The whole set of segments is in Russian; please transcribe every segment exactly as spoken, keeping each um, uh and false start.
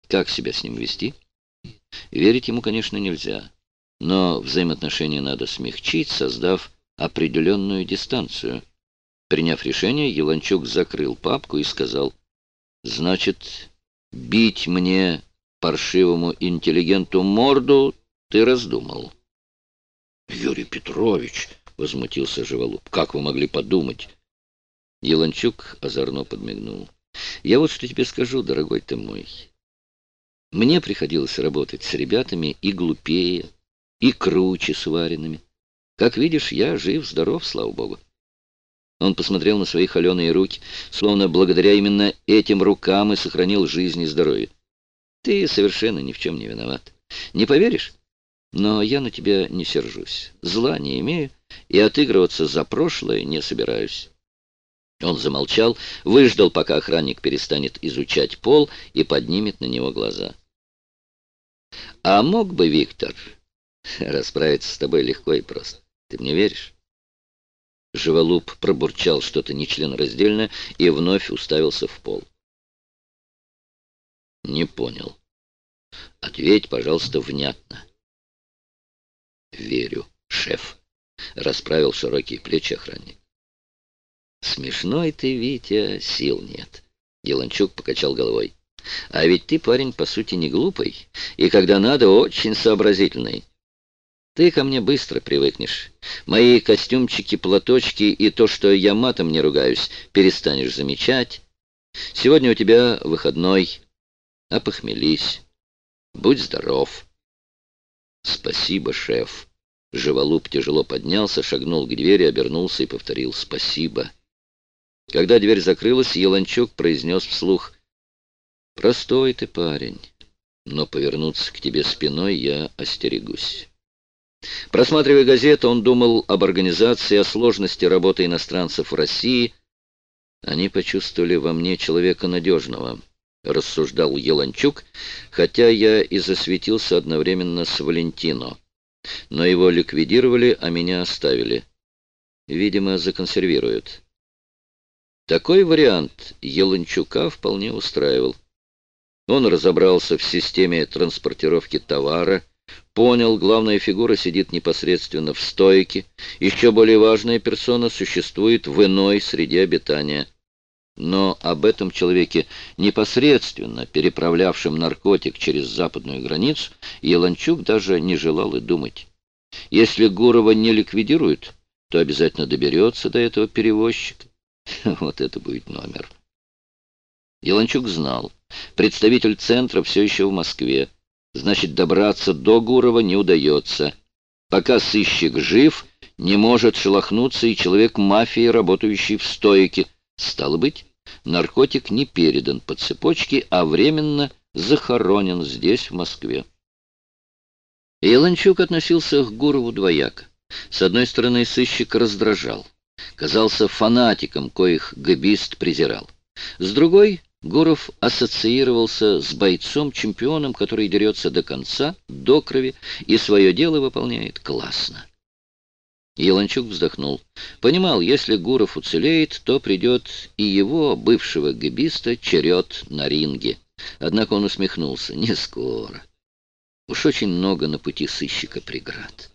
Как себя с ним вести? Верить ему, конечно, нельзя, но взаимоотношения надо смягчить, создав определенную дистанцию. Приняв решение, Еланчук закрыл папку и сказал: «Значит, бить мне, паршивому интеллигенту, морду ты раздумал?» «Юрий Петрович!» — возмутился Живолуп. «Как вы могли подумать?» Еланчук озорно подмигнул. «Я вот что тебе скажу, дорогой ты мой. Мне приходилось работать с ребятами и глупее, и круче сваренными. Как видишь, я жив-здоров, слава богу». Он посмотрел на свои холеные руки, словно благодаря именно этим рукам и сохранил жизнь и здоровье. «Ты совершенно ни в чем не виноват. Не поверишь? Но я на тебя не сержусь, зла не имею и отыгрываться за прошлое не собираюсь». Он замолчал, выждал, пока охранник перестанет изучать пол и поднимет на него глаза. «А мог бы, Виктор, расправиться с тобой легко и просто? Ты мне веришь?» Живолуп пробурчал что-то нечленораздельное и вновь уставился в пол. «Не понял. Ответь, пожалуйста, внятно». «Верю, шеф», — расправил широкие плечи охранник. «Смешной ты, Витя, сил нет», — Еланчук покачал головой. «А ведь ты, парень, по сути, не глупый, и, когда надо, очень сообразительный. Ты ко мне быстро привыкнешь. Мои костюмчики, платочки и то, что я матом не ругаюсь, перестанешь замечать. Сегодня у тебя выходной. Опохмелись. Будь здоров». «Спасибо, шеф». Живолуп тяжело поднялся, шагнул к двери, обернулся и повторил «спасибо». Когда дверь закрылась, Еланчук произнес вслух: «Простой ты парень, но повернуться к тебе спиной я остерегусь». Просматривая газету, он думал об организации, о сложности работы иностранцев в России. «Они почувствовали во мне человека надежного», — рассуждал Еланчук, «хотя я и засветился одновременно с Валентино. Но его ликвидировали, а меня оставили. Видимо, законсервируют». Такой вариант Еланчука вполне устраивал. Он разобрался в системе транспортировки товара, понял, главная фигура сидит непосредственно в стойке, еще более важная персона существует в иной среде обитания. Но об этом человеке, непосредственно переправлявшем наркотик через западную границу, Еланчук даже не желал и думать. Если Гурова не ликвидируют, то обязательно доберется до этого перевозчика. Вот это будет номер. Еланчук знал, представитель центра все еще в Москве. Значит, добраться до Гурова не удается. Пока сыщик жив, не может шелохнуться и человек мафии, работающий в стойке. Стало быть, наркотик не передан по цепочке, а временно захоронен здесь, в Москве. Еланчук относился к Гурову двояко. С одной стороны, сыщик раздражал. Казался фанатиком, коих гэбист презирал. С другой, Гуров ассоциировался с бойцом-чемпионом, который дерется до конца, до крови, и свое дело выполняет классно. Еланчук вздохнул. Понимал, если Гуров уцелеет, то придет и его, бывшего гэбиста, черед на ринге. Однако он усмехнулся. Не скоро. Уж очень много на пути сыщика преград.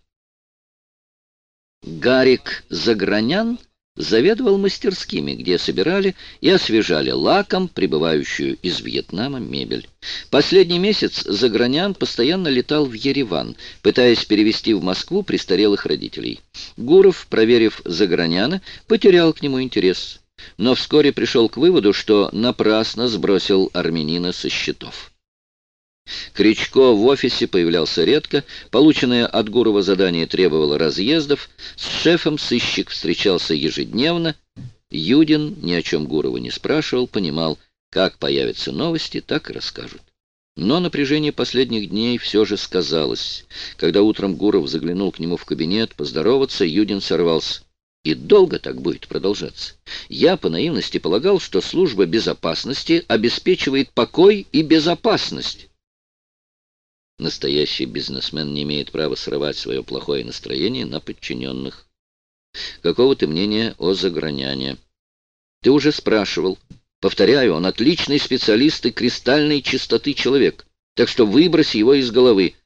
Гарик Загранян заведовал мастерскими, где собирали и освежали лаком прибывающую из Вьетнама мебель. Последний месяц Загранян постоянно летал в Ереван, пытаясь перевести в Москву престарелых родителей. Гуров, проверив Заграняна, потерял к нему интерес, но вскоре пришел к выводу, что напрасно сбросил армянина со счетов. Кричко в офисе появлялся редко, полученное от Гурова задание требовало разъездов, с шефом сыщик встречался ежедневно. Юдин ни о чем Гурова не спрашивал, понимал, как появятся новости, так и расскажут. Но напряжение последних дней все же сказалось. Когда утром Гуров заглянул к нему в кабинет поздороваться, Юдин сорвался. «И долго так будет продолжаться? Я по наивности полагал, что служба безопасности обеспечивает покой и безопасность». Настоящий бизнесмен не имеет права срывать свое плохое настроение на подчиненных. Какого ты мнения о Заграняне? Ты уже спрашивал, Повторяю, он отличный специалист и кристальной чистоты человек, так что выбрось его из головы.